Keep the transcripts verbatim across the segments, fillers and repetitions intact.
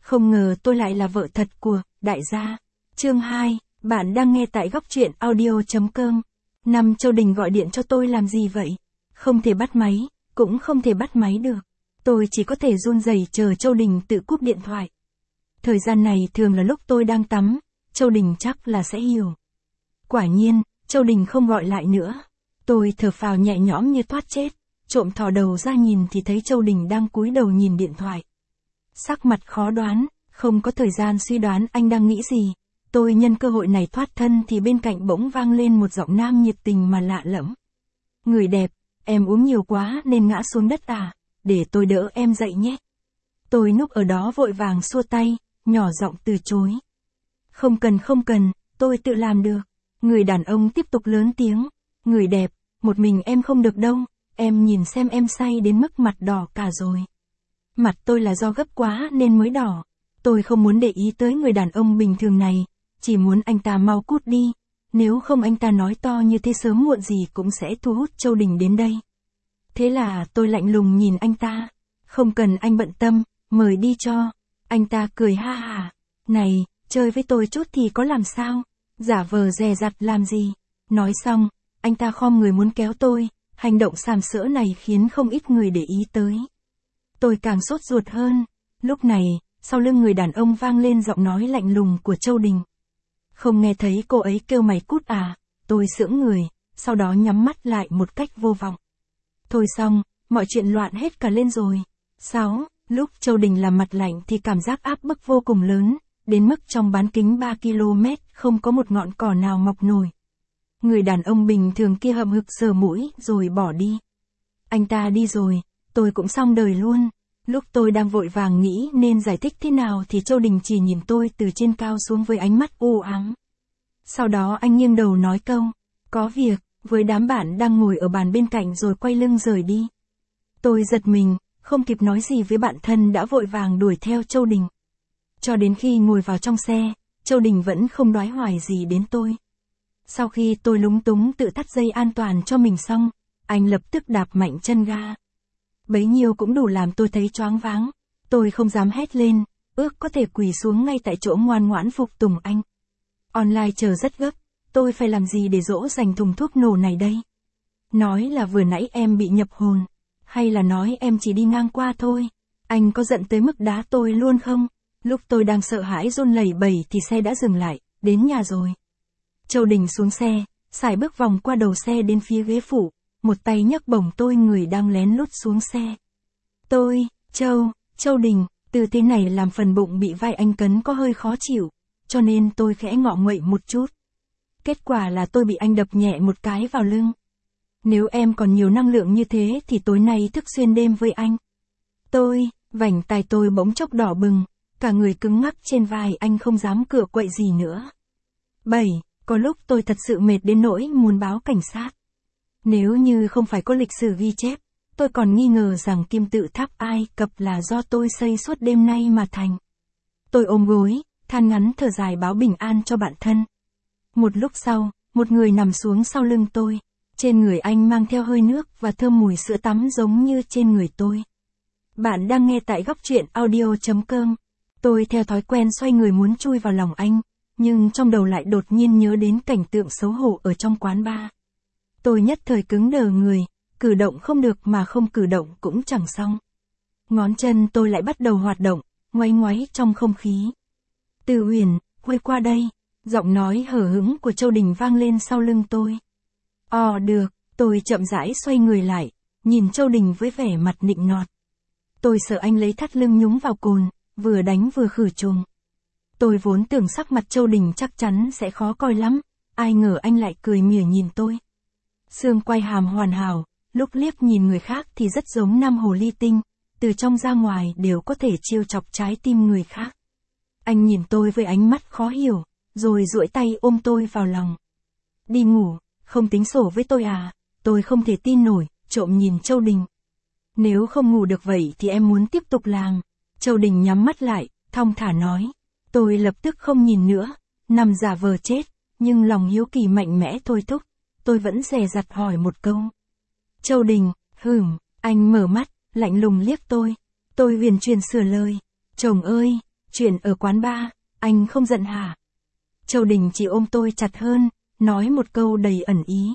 Không ngờ tôi lại là vợ thật của đại gia. Chương hai, bạn đang nghe tại góc truyện audio.com. Năm Châu Đình gọi điện cho tôi làm gì vậy? Không thể bắt máy, cũng không thể bắt máy được. Tôi chỉ có thể run rẩy chờ Châu Đình tự cúp điện thoại. Thời gian này thường là lúc tôi đang tắm, Châu Đình chắc là sẽ hiểu. Quả nhiên, Châu Đình không gọi lại nữa. Tôi thở phào nhẹ nhõm như thoát chết, trộm thò đầu ra nhìn thì thấy Châu Đình đang cúi đầu nhìn điện thoại. Sắc mặt khó đoán, không có thời gian suy đoán anh đang nghĩ gì. Tôi nhân cơ hội này thoát thân thì bên cạnh bỗng vang lên một giọng nam nhiệt tình mà lạ lẫm. Người đẹp, em uống nhiều quá nên ngã xuống đất à, để tôi đỡ em dậy nhé. Tôi núp ở đó vội vàng xua tay, nhỏ giọng từ chối. Không cần không cần, tôi tự làm được. Người đàn ông tiếp tục lớn tiếng. Người đẹp, một mình em không được đâu, em nhìn xem em say đến mức mặt đỏ cả rồi. Mặt tôi là do gấp quá nên mới đỏ. Tôi không muốn để ý tới người đàn ông bình thường này, chỉ muốn anh ta mau cút đi. Nếu không anh ta nói to như thế sớm muộn gì cũng sẽ thu hút Châu Đình đến đây. Thế là tôi lạnh lùng nhìn anh ta. Không cần anh bận tâm, mời đi cho. Anh ta cười ha hả. Này, chơi với tôi chút thì có làm sao? Giả vờ dè dặt làm gì? Nói xong, anh ta khom người muốn kéo tôi. Hành động sàm sỡ này khiến không ít người để ý tới. Tôi càng sốt ruột hơn. Lúc này, sau lưng người đàn ông vang lên giọng nói lạnh lùng của Châu Đình. Không nghe thấy cô ấy kêu mày cút à? Tôi sững người, sau đó nhắm mắt lại một cách vô vọng. Thôi xong, mọi chuyện loạn hết cả lên rồi. sáu. Lúc Châu Đình làm mặt lạnh thì cảm giác áp bức vô cùng lớn, đến mức trong bán kính ba ki lô mét không có một ngọn cỏ nào mọc nổi. Người đàn ông bình thường kia hậm hực sờ mũi rồi bỏ đi. Anh ta đi rồi, tôi cũng xong đời luôn. Lúc tôi đang vội vàng nghĩ nên giải thích thế nào thì Châu Đình chỉ nhìn tôi từ trên cao xuống với ánh mắt u ám. Sau đó anh nghiêng đầu nói câu, có việc, với đám bạn đang ngồi ở bàn bên cạnh rồi quay lưng rời đi. Tôi giật mình, không kịp nói gì với bạn thân đã vội vàng đuổi theo Châu Đình. Cho đến khi ngồi vào trong xe, Châu Đình vẫn không đoái hoài gì đến tôi. Sau khi tôi lúng túng tự thắt dây an toàn cho mình xong, anh lập tức đạp mạnh chân ga. Bấy nhiêu cũng đủ làm tôi thấy choáng váng. Tôi không dám hét lên, ước có thể quỳ xuống ngay tại chỗ ngoan ngoãn phục tùng anh. Online chờ rất gấp, tôi phải làm gì để dỗ dành thùng thuốc nổ này đây? Nói là vừa nãy em bị nhập hồn, hay là nói em chỉ đi ngang qua thôi? Anh có giận tới mức đá tôi luôn không? Lúc tôi đang sợ hãi run lẩy bẩy thì xe đã dừng lại, đến nhà rồi. Châu Đình xuống xe, sải bước vòng qua đầu xe đến phía ghế phụ, một tay nhấc bổng tôi người đang lén lút xuống xe. Tôi, Châu, Châu Đình, từ thế này làm phần bụng bị vai anh cấn có hơi khó chịu, cho nên tôi khẽ ngọ nguậy một chút. Kết quả là tôi bị anh đập nhẹ một cái vào lưng. Nếu em còn nhiều năng lượng như thế thì tối nay thức xuyên đêm với anh. Tôi, vành tai tôi bỗng chốc đỏ bừng, cả người cứng ngắc trên vai anh không dám cựa quậy gì nữa. bảy. Có lúc tôi thật sự mệt đến nỗi muốn báo cảnh sát. Nếu như không phải có lịch sử ghi chép, tôi còn nghi ngờ rằng kim tự tháp Ai Cập là do tôi xây suốt đêm nay mà thành. Tôi ôm gối, than ngắn thở dài báo bình an cho bạn thân. Một lúc sau, một người nằm xuống sau lưng tôi. Trên người anh mang theo hơi nước và thơm mùi sữa tắm giống như trên người tôi. Bạn đang nghe tại góc truyện audio.com. Tôi theo thói quen xoay người muốn chui vào lòng anh, nhưng trong đầu lại đột nhiên nhớ đến cảnh tượng xấu hổ ở trong quán bar. Tôi nhất thời cứng đờ người, cử động không được mà không cử động cũng chẳng xong. Ngón chân tôi lại bắt đầu hoạt động, ngoáy ngoáy trong không khí. Từ Huyền, quay qua đây, giọng nói hở hững của Châu Đình vang lên sau lưng tôi. Ồ được, tôi chậm rãi xoay người lại, nhìn Châu Đình với vẻ mặt nịnh nọt. Tôi sợ anh lấy thắt lưng nhúng vào cồn, vừa đánh vừa khử trùng. Tôi vốn tưởng sắc mặt Châu Đình chắc chắn sẽ khó coi lắm, ai ngờ anh lại cười mỉa nhìn tôi. Xương quai hàm hoàn hảo, lúc liếc nhìn người khác thì rất giống năm hồ ly tinh, từ trong ra ngoài đều có thể chiêu chọc trái tim người khác. Anh nhìn tôi với ánh mắt khó hiểu, rồi duỗi tay ôm tôi vào lòng. Đi ngủ, không tính sổ với tôi à? Tôi không thể tin nổi, trộm nhìn Châu Đình. Nếu không ngủ được vậy thì em muốn tiếp tục làm. Châu Đình nhắm mắt lại, thong thả nói. Tôi lập tức không nhìn nữa, nằm giả vờ chết, nhưng lòng hiếu kỳ mạnh mẽ thôi thúc. Tôi vẫn dè dặt hỏi một câu. Châu Đình, hửm, anh mở mắt, lạnh lùng liếc tôi. Tôi huyền truyền sửa lời. Chồng ơi, Chuyện ở quán bar, anh không giận hả? Châu Đình chỉ ôm tôi chặt hơn, nói một câu đầy ẩn ý.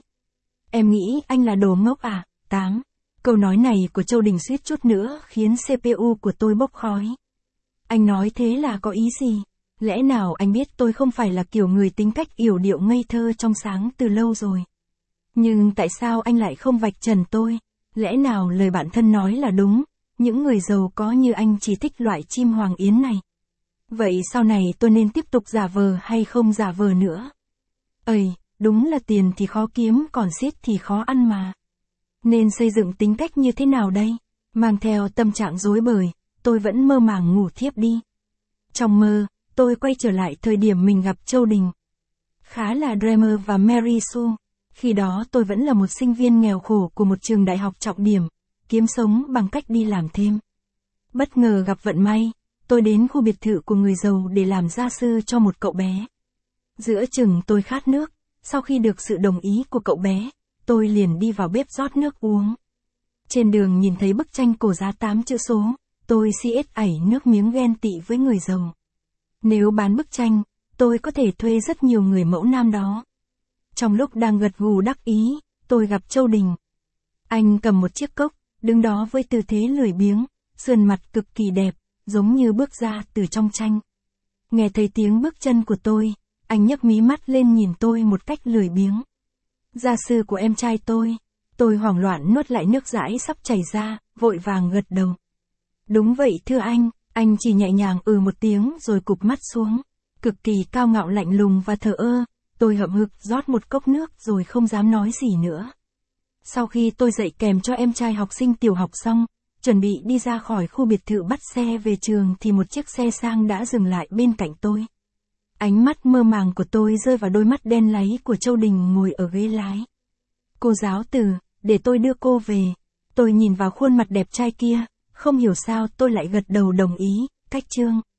Em nghĩ anh là đồ ngốc à? Tám. Câu nói này của Châu Đình suýt chút nữa khiến xê pê u của tôi bốc khói. Anh nói thế là có ý gì? Lẽ nào anh biết tôi không phải là kiểu người tính cách yểu điệu ngây thơ trong sáng từ lâu rồi? Nhưng tại sao anh lại không vạch trần tôi? Lẽ nào lời bạn thân nói là đúng, những người giàu có như anh chỉ thích loại chim hoàng yến này? Vậy sau này tôi nên tiếp tục giả vờ hay không giả vờ nữa? Ây, đúng là tiền thì khó kiếm còn xiết thì khó ăn mà. Nên xây dựng tính cách như thế nào đây? Mang theo tâm trạng rối bời, tôi vẫn mơ màng ngủ thiếp đi. Trong mơ, tôi quay trở lại thời điểm mình gặp Châu Đình. Khá là Dreamer và Mary Sue. Khi đó tôi vẫn là một sinh viên nghèo khổ của một trường đại học trọng điểm, kiếm sống bằng cách đi làm thêm. Bất ngờ gặp vận may, tôi đến khu biệt thự của người giàu để làm gia sư cho một cậu bé. Giữa chừng tôi khát nước, sau khi được sự đồng ý của cậu bé, tôi liền đi vào bếp rót nước uống. Trên đường nhìn thấy bức tranh cổ giá tám chữ số, tôi si ết ảy nước miếng ghen tị với người giàu. Nếu bán bức tranh, tôi có thể thuê rất nhiều người mẫu nam đó. Trong lúc đang gật gù đắc ý, tôi gặp Châu Đình. Anh cầm một chiếc cốc, đứng đó với tư thế lười biếng, sườn mặt cực kỳ đẹp, giống như bước ra từ trong tranh. Nghe thấy tiếng bước chân của tôi, anh nhấc mí mắt lên nhìn tôi một cách lười biếng. Gia sư của em trai tôi. Tôi hoảng loạn nuốt lại nước dãi sắp chảy ra, vội vàng gật đầu. Đúng vậy thưa anh, anh chỉ nhẹ nhàng ừ một tiếng rồi cụp mắt xuống. Cực kỳ cao ngạo lạnh lùng và thờ ơ, tôi hậm hực rót một cốc nước rồi không dám nói gì nữa. Sau khi tôi dạy kèm cho em trai học sinh tiểu học xong, chuẩn bị đi ra khỏi khu biệt thự bắt xe về trường thì một chiếc xe sang đã dừng lại bên cạnh tôi. Ánh mắt mơ màng của tôi rơi vào đôi mắt đen láy của Châu Đình ngồi ở ghế lái. Cô giáo từ, để tôi đưa cô về. Tôi nhìn vào khuôn mặt đẹp trai kia, không hiểu sao tôi lại gật đầu đồng ý, cách chương.